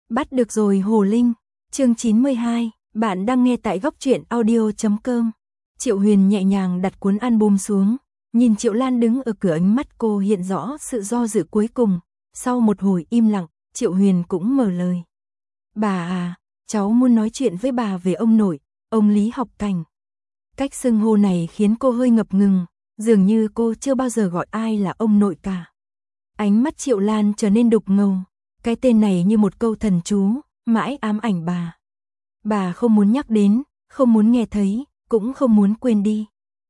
Bắt được rồi Hồ Linh, chương 92, bạn đang nghe tại góc truyện audio.com. Triệu Huyền nhẹ nhàng đặt cuốn album xuống, nhìn Triệu Lan đứng ở cửa, ánh mắt cô hiện rõ sự do dự cuối cùng. Sau một hồi im lặng, Triệu Huyền cũng mở lời. Bà à, cháu muốn nói chuyện với bà về ông nội, ông Lý Học Cảnh. Cách xưng hô này khiến cô hơi ngập ngừng, dường như cô chưa bao giờ gọi ai là ông nội cả. Ánh mắt Triệu Lan trở nên đục ngầu, cái tên này như một câu thần chú, mãi ám ảnh bà. Bà không muốn nhắc đến, không muốn nghe thấy, cũng không muốn quên đi.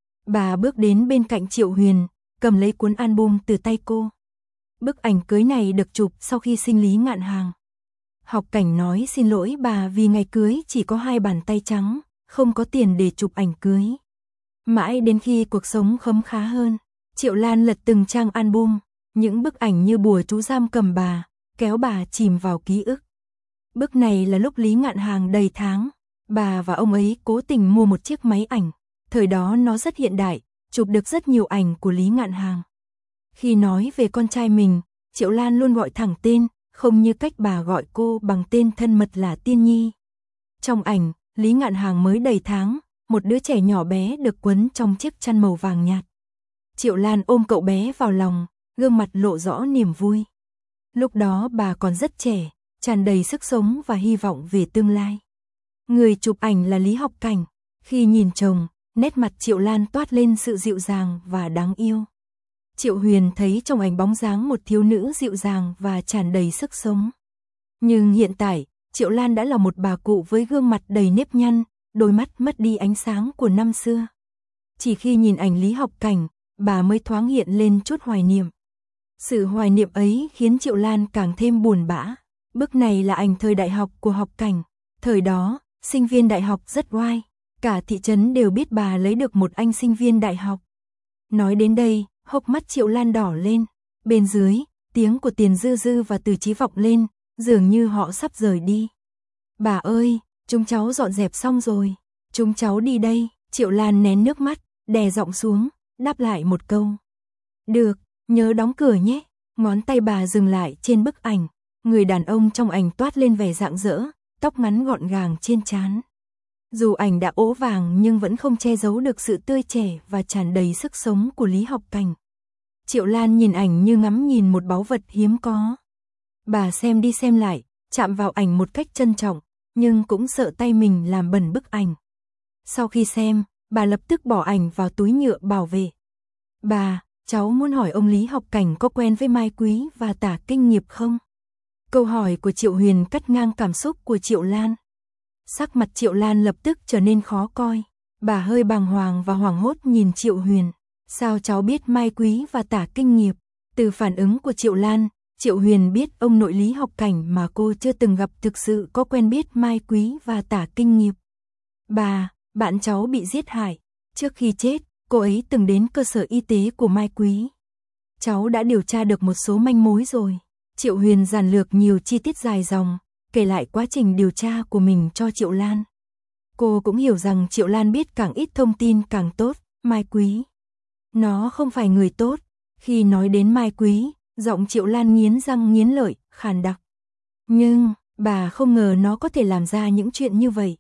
Bà bước đến bên cạnh Triệu Huyền, cầm lấy cuốn album từ tay cô. Bức ảnh cưới này được chụp sau khi sinh Lý Ngạn Hàng. Học Cảnh nói xin lỗi bà vì ngày cưới chỉ có 2 bàn tay trắng, không có tiền để chụp ảnh cưới. Mãi đến khi cuộc sống khấm khá hơn, Triệu Lan lật từng trang album, những bức ảnh như bùa chú giam cầm bà, kéo bà chìm vào ký ức. Bức này là lúc Lý Ngạn Hàng đầy tháng, bà và ông ấy cố tình mua một chiếc máy ảnh, thời đó nó rất hiện đại, chụp được rất nhiều ảnh của Lý Ngạn Hàng. Khi nói về con trai mình, Triệu Lan luôn gọi thẳng tên, không như cách bà gọi cô bằng tên thân mật là Tiên Nhi. Trong ảnh, Lý Ngạn Hàng mới đầy tháng, một đứa trẻ nhỏ bé được quấn trong chiếc chăn màu vàng nhạt. Triệu Lan ôm cậu bé vào lòng, gương mặt lộ rõ niềm vui. Lúc đó bà còn rất trẻ, tràn đầy sức sống và hy vọng về tương lai. Người chụp ảnh là Lý Học Cảnh. Khi nhìn chồng, nét mặt Triệu Lan toát lên sự dịu dàng và đáng yêu. Triệu Huyền thấy trong ảnh bóng dáng một thiếu nữ dịu dàng và tràn đầy sức sống. Nhưng hiện tại, Triệu Lan đã là một bà cụ với gương mặt đầy nếp nhăn, đôi mắt mất đi ánh sáng của năm xưa. Chỉ khi nhìn ảnh Lý Học Cảnh, bà mới thoáng hiện lên chút hoài niệm. Sự hoài niệm ấy khiến Triệu Lan càng thêm buồn bã. Bức này là ảnh thời đại học của Học Cảnh. Thời đó, sinh viên đại học rất oai. Cả thị trấn đều biết bà lấy được một anh sinh viên đại học. Nói đến đây, hốc mắt Triệu Lan đỏ lên. Bên dưới, tiếng của Tiền Dư Dư và Từ Chí vọng lên, dường như họ sắp rời đi. Bà ơi, chúng cháu dọn dẹp xong rồi. Chúng cháu đi đây. Triệu Lan nén nước mắt, đè giọng xuống, đáp lại một câu. Được, nhớ đóng cửa nhé. Ngón tay bà dừng lại trên bức ảnh. Người đàn ông trong ảnh toát lên vẻ rạng rỡ, tóc ngắn gọn gàng trên trán. Dù ảnh đã ố vàng nhưng vẫn không che giấu được sự tươi trẻ và tràn đầy sức sống của Lý Học Cảnh. Triệu Lan nhìn ảnh như ngắm nhìn một báu vật hiếm có. Bà xem đi xem lại, chạm vào ảnh một cách trân trọng, nhưng cũng sợ tay mình làm bẩn bức ảnh. Sau khi xem, bà lập tức bỏ ảnh vào túi nhựa bảo vệ. Bà, cháu muốn hỏi ông Lý Học Cảnh có quen với Mai Quý và Tả Kinh Nghiệp không? Câu hỏi của Triệu Huyền cắt ngang cảm xúc của Triệu Lan. Sắc mặt Triệu Lan lập tức trở nên khó coi. Bà hơi bàng hoàng và hoảng hốt nhìn Triệu Huyền. Sao cháu biết Mai Quý và Tả Kinh Nghiệp? Từ phản ứng của Triệu Lan, Triệu Huyền biết ông nội Lý Học Cảnh mà cô chưa từng gặp thực sự có quen biết Mai Quý và Tả Kinh Nghiệp. Bà, bạn cháu bị giết hại. Trước khi chết, cô ấy từng đến cơ sở y tế của Mai Quý. Cháu đã điều tra được một số manh mối rồi. Triệu Huyền giản lược nhiều chi tiết dài dòng, kể lại quá trình điều tra của mình cho Triệu Lan. Cô cũng hiểu rằng Triệu Lan biết càng ít thông tin càng tốt. Mai Quý, nó không phải người tốt. Khi nói đến Mai Quý, giọng Triệu Lan nghiến răng nghiến lợi, khàn đặc. Nhưng, bà không ngờ nó có thể làm ra những chuyện như vậy.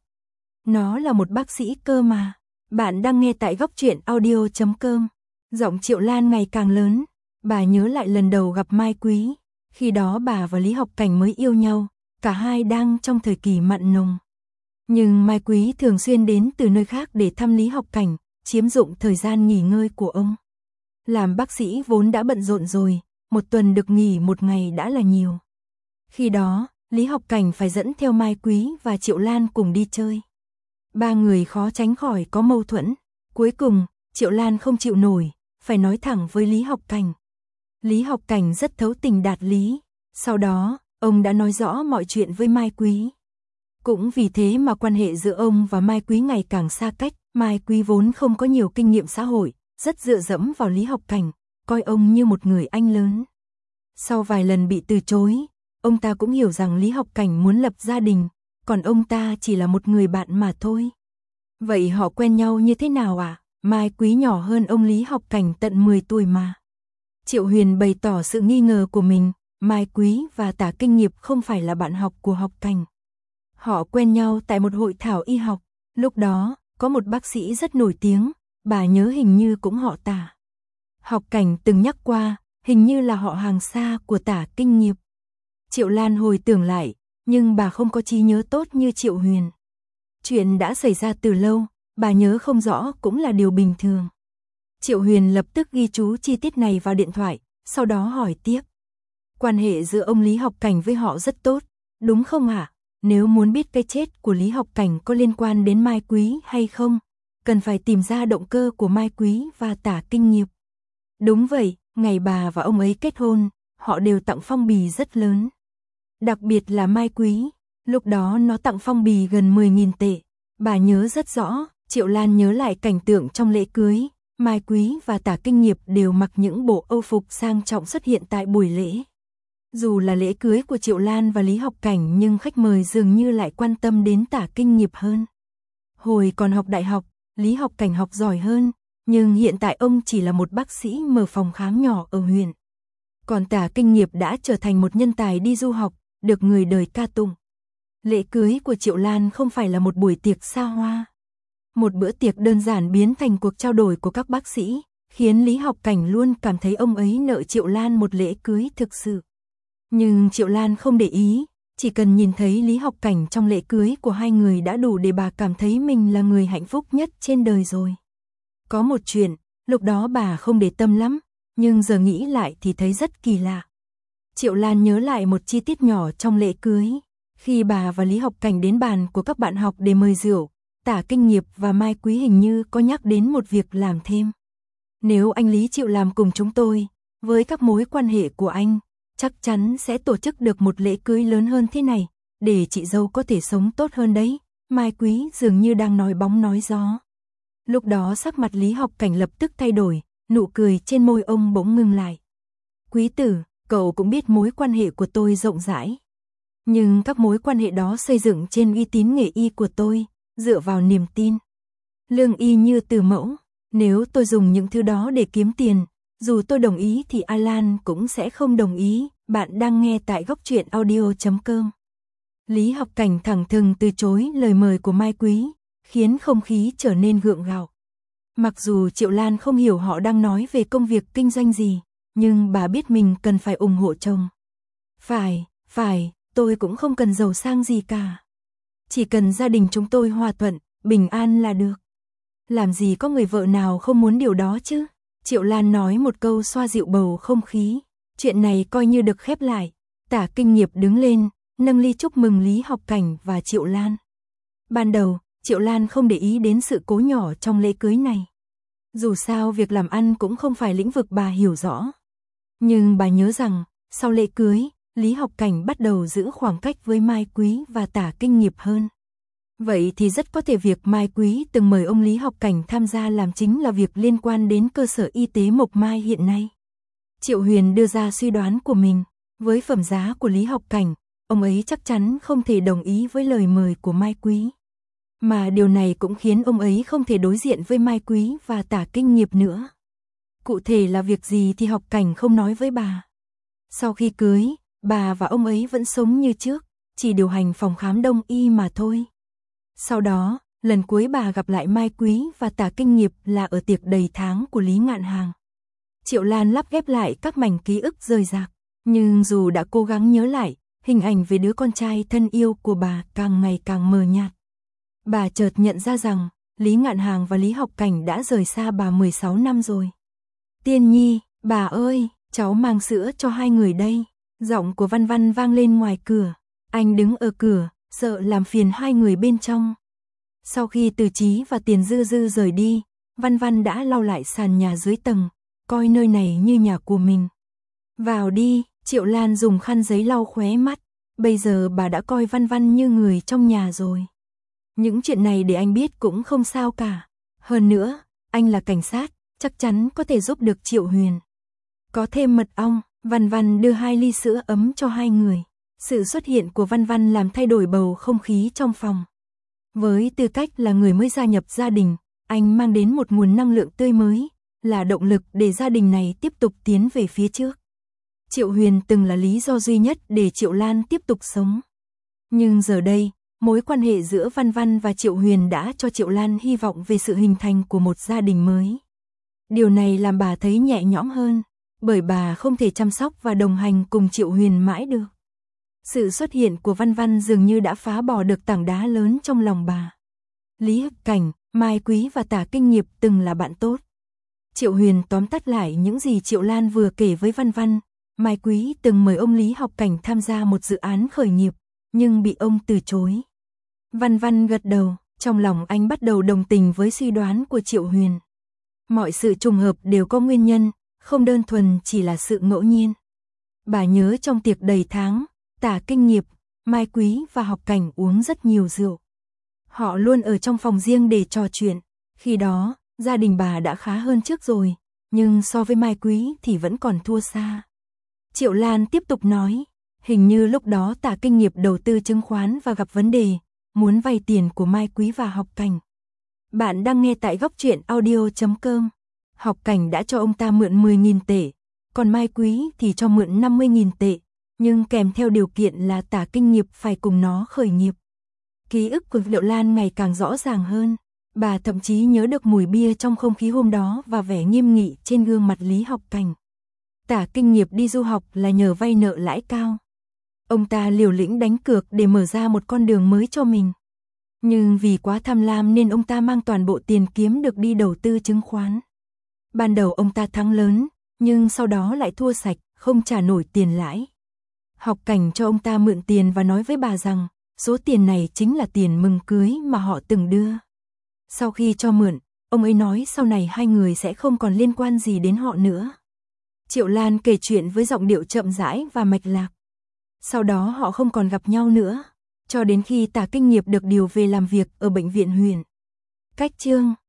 Nó là một bác sĩ cơ mà. Bạn đang nghe tại góc truyện audio.com. Giọng Triệu Lan ngày càng lớn. Bà nhớ lại lần đầu gặp Mai Quý. Khi đó bà và Lý Học Cảnh mới yêu nhau. Cả hai đang trong thời kỳ mặn nồng. Nhưng Mai Quý thường xuyên đến từ nơi khác để thăm Lý Học Cảnh, chiếm dụng thời gian nghỉ ngơi của ông. Làm bác sĩ vốn đã bận rộn rồi, một tuần được nghỉ một ngày đã là nhiều. Khi đó, Lý Học Cảnh phải dẫn theo Mai Quý và Triệu Lan cùng đi chơi. Ba người khó tránh khỏi có mâu thuẫn. Cuối cùng, Triệu Lan không chịu nổi, phải nói thẳng với Lý Học Cảnh. Lý Học Cảnh rất thấu tình đạt lý. Sau đó, ông đã nói rõ mọi chuyện với Mai Quý. Cũng vì thế mà quan hệ giữa ông và Mai Quý ngày càng xa cách. Mai Quý vốn không có nhiều kinh nghiệm xã hội, rất dựa dẫm vào Lý Học Cảnh, coi ông như một người anh lớn. Sau vài lần bị từ chối, ông ta cũng hiểu rằng Lý Học Cảnh muốn lập gia đình, còn ông ta chỉ là một người bạn mà thôi. Vậy họ quen nhau như thế nào ạ? Mai Quý nhỏ hơn ông Lý Học Cảnh tận 10 tuổi mà. Triệu Huyền bày tỏ sự nghi ngờ của mình, Mai Quý và Tả Kinh Nghiệp không phải là bạn học của Học Cảnh. Họ quen nhau tại một hội thảo y học, lúc đó, có một bác sĩ rất nổi tiếng, bà nhớ hình như cũng họ Tả. Học Cảnh từng nhắc qua, hình như là họ hàng xa của Tả Kinh Nghiệp. Triệu Lan hồi tưởng lại, nhưng bà không có trí nhớ tốt như Triệu Huyền. Chuyện đã xảy ra từ lâu, bà nhớ không rõ cũng là điều bình thường. Triệu Huyền lập tức ghi chú chi tiết này vào điện thoại, sau đó hỏi tiếp. Quan hệ giữa ông Lý Học Cảnh với họ rất tốt, đúng không hả? Nếu muốn biết cái chết của Lý Học Cảnh có liên quan đến Mai Quý hay không, cần phải tìm ra động cơ của Mai Quý và Tả Kinh Nghiệp. Đúng vậy, ngày bà và ông ấy kết hôn, họ đều tặng phong bì rất lớn. Đặc biệt là Mai Quý, lúc đó nó tặng phong bì gần 10.000 tệ. Bà nhớ rất rõ, Triệu Lan nhớ lại cảnh tượng trong lễ cưới, Mai Quý và Tả Kinh Nghiệp đều mặc những bộ âu phục sang trọng xuất hiện tại buổi lễ. Dù là lễ cưới của Triệu Lan và Lý Học Cảnh nhưng khách mời dường như lại quan tâm đến Tả Kinh Nghiệp hơn. Hồi còn học đại học, Lý Học Cảnh học giỏi hơn, nhưng hiện tại ông chỉ là một bác sĩ mở phòng khám nhỏ ở huyện. Còn Tả Kinh Nghiệp đã trở thành một nhân tài đi du học, được người đời ca tụng. Lễ cưới của Triệu Lan không phải là một buổi tiệc xa hoa. Một bữa tiệc đơn giản biến thành cuộc trao đổi của các bác sĩ, khiến Lý Học Cảnh luôn cảm thấy ông ấy nợ Triệu Lan một lễ cưới thực sự. Nhưng Triệu Lan không để ý, chỉ cần nhìn thấy Lý Học Cảnh trong lễ cưới của hai người đã đủ để bà cảm thấy mình là người hạnh phúc nhất trên đời rồi. Có một chuyện, lúc đó bà không để tâm lắm, nhưng giờ nghĩ lại thì thấy rất kỳ lạ. Triệu Lan nhớ lại một chi tiết nhỏ trong lễ cưới. Khi bà và Lý Học Cảnh đến bàn của các bạn học để mời rượu, Tả Kinh Nghiệp và Mai Quý hình như có nhắc đến một việc làm thêm. Nếu anh Lý chịu làm cùng chúng tôi, với các mối quan hệ của anh, chắc chắn sẽ tổ chức được một lễ cưới lớn hơn thế này, để chị dâu có thể sống tốt hơn đấy. Mai Quý dường như đang nói bóng nói gió. Lúc đó sắc mặt Lý Học Cảnh lập tức thay đổi, nụ cười trên môi ông bỗng ngưng lại. Quý tử, cậu cũng biết mối quan hệ của tôi rộng rãi. Nhưng các mối quan hệ đó xây dựng trên uy tín nghề y của tôi, dựa vào niềm tin. Lương y như từ mẫu, nếu tôi dùng những thứ đó để kiếm tiền, dù tôi đồng ý thì Alan cũng sẽ không đồng ý. Bạn đang nghe tại Góc Truyện Audio.com. Lý Học Cảnh thẳng thừng từ chối lời mời của Mai Quý, khiến không khí trở nên gượng gạo. Mặc dù Triệu Lan không hiểu họ đang nói về công việc kinh doanh gì, nhưng bà biết mình cần phải ủng hộ chồng. Phải, tôi cũng không cần giàu sang gì cả. Chỉ cần gia đình chúng tôi hòa thuận, bình an là được. Làm gì có người vợ nào không muốn điều đó chứ? Triệu Lan nói một câu xoa dịu bầu không khí. Chuyện này coi như được khép lại. Tả Kinh Nghiệp đứng lên, nâng ly chúc mừng Lý Học Cảnh và Triệu Lan. Ban đầu, Triệu Lan không để ý đến sự cố nhỏ trong lễ cưới này. Dù sao việc làm ăn cũng không phải lĩnh vực bà hiểu rõ. Nhưng bà nhớ rằng, sau lễ cưới, Lý Học Cảnh bắt đầu giữ khoảng cách với Mai Quý và Tả Kinh Nghiệp hơn. Vậy thì rất có thể việc Mai Quý từng mời ông Lý Học Cảnh tham gia làm chính là việc liên quan đến cơ sở y tế Mộc Mai hiện nay. Triệu Huyền đưa ra suy đoán của mình, với phẩm giá của Lý Học Cảnh, ông ấy chắc chắn không thể đồng ý với lời mời của Mai Quý. Mà điều này cũng khiến ông ấy không thể đối diện với Mai Quý và Tả Kinh Nghiệp nữa. Cụ thể là việc gì thì Học Cảnh không nói với bà. Sau khi cưới, bà và ông ấy vẫn sống như trước, chỉ điều hành phòng khám đông y mà thôi. Sau đó, lần cuối bà gặp lại Mai Quý và Tả Kinh Nghiệp là ở tiệc đầy tháng của Lý Ngạn Hàng. Triệu Lan lắp ghép lại các mảnh ký ức rời rạc, nhưng dù đã cố gắng nhớ lại, hình ảnh về đứa con trai thân yêu của bà càng ngày càng mờ nhạt. Bà chợt nhận ra rằng, Lý Ngạn Hàng và Lý Học Cảnh đã rời xa bà 16 năm rồi. Tiên Nhi, bà ơi, cháu mang sữa cho hai người đây. Giọng của Văn Văn vang lên ngoài cửa. Anh đứng ở cửa, sợ làm phiền hai người bên trong. Sau khi Từ Chí và Tiền Dư Dư rời đi, Văn Văn đã lau lại sàn nhà dưới tầng, coi nơi này như nhà của mình. Vào đi, Triệu Lan dùng khăn giấy lau khóe mắt. Bây giờ bà đã coi Văn Văn như người trong nhà rồi. Những chuyện này để anh biết cũng không sao cả. Hơn nữa, anh là cảnh sát, chắc chắn có thể giúp được Triệu Huyền. Có thêm mật ong, Văn Văn đưa 2 ly sữa ấm cho hai người. Sự xuất hiện của Văn Văn làm thay đổi bầu không khí trong phòng. Với tư cách là người mới gia nhập gia đình, anh mang đến một nguồn năng lượng tươi mới, là động lực để gia đình này tiếp tục tiến về phía trước. Triệu Huyền từng là lý do duy nhất để Triệu Lan tiếp tục sống. Nhưng giờ đây, mối quan hệ giữa Văn Văn và Triệu Huyền đã cho Triệu Lan hy vọng về sự hình thành của một gia đình mới. Điều này làm bà thấy nhẹ nhõm hơn, bởi bà không thể chăm sóc và đồng hành cùng Triệu Huyền mãi được. Sự xuất hiện của Văn Văn dường như đã phá bỏ được tảng đá lớn trong lòng bà. Lý Hức Cảnh, Mai Quý và Tả Kinh Nghiệp từng là bạn tốt. Triệu Huyền tóm tắt lại những gì Triệu Lan vừa kể với Văn Văn. Mai Quý từng mời ông Lý Học Cảnh tham gia một dự án khởi nghiệp, nhưng bị ông từ chối. Văn Văn gật đầu, trong lòng anh bắt đầu đồng tình với suy đoán của Triệu Huyền. Mọi sự trùng hợp đều có nguyên nhân, không đơn thuần chỉ là sự ngẫu nhiên. Bà nhớ trong tiệc đầy tháng, Tả Kinh Nghiệp, Mai Quý và Học Cảnh uống rất nhiều rượu. Họ luôn ở trong phòng riêng để trò chuyện. Khi đó, gia đình bà đã khá hơn trước rồi, nhưng so với Mai Quý thì vẫn còn thua xa. Triệu Lan tiếp tục nói, hình như lúc đó Tả Kinh Nghiệp đầu tư chứng khoán và gặp vấn đề, muốn vay tiền của Mai Quý và Học Cảnh. Bạn đang nghe tại góc truyện audio.com. Học Cảnh đã cho ông ta mượn 10.000 tệ, còn Mai Quý thì cho mượn 50.000 tệ, nhưng kèm theo điều kiện là Tả Kinh Nghiệp phải cùng nó khởi nghiệp. Ký ức của Triệu Lan ngày càng rõ ràng hơn, bà thậm chí nhớ được mùi bia trong không khí hôm đó và vẻ nghiêm nghị trên gương mặt Lý Học Cảnh. Tả Kinh Nghiệp đi du học là nhờ vay nợ lãi cao. Ông ta liều lĩnh đánh cược để mở ra một con đường mới cho mình. Nhưng vì quá tham lam nên ông ta mang toàn bộ tiền kiếm được đi đầu tư chứng khoán. Ban đầu ông ta thắng lớn, nhưng sau đó lại thua sạch, không trả nổi tiền lãi. Học Cảnh cho ông ta mượn tiền và nói với bà rằng, số tiền này chính là tiền mừng cưới mà họ từng đưa. Sau khi cho mượn, ông ấy nói sau này hai người sẽ không còn liên quan gì đến họ nữa. Triệu Lan kể chuyện với giọng điệu chậm rãi và mạch lạc. Sau đó họ không còn gặp nhau nữa, cho đến khi Tả Kinh Nghiệp được điều về làm việc ở bệnh viện huyện. Cách chương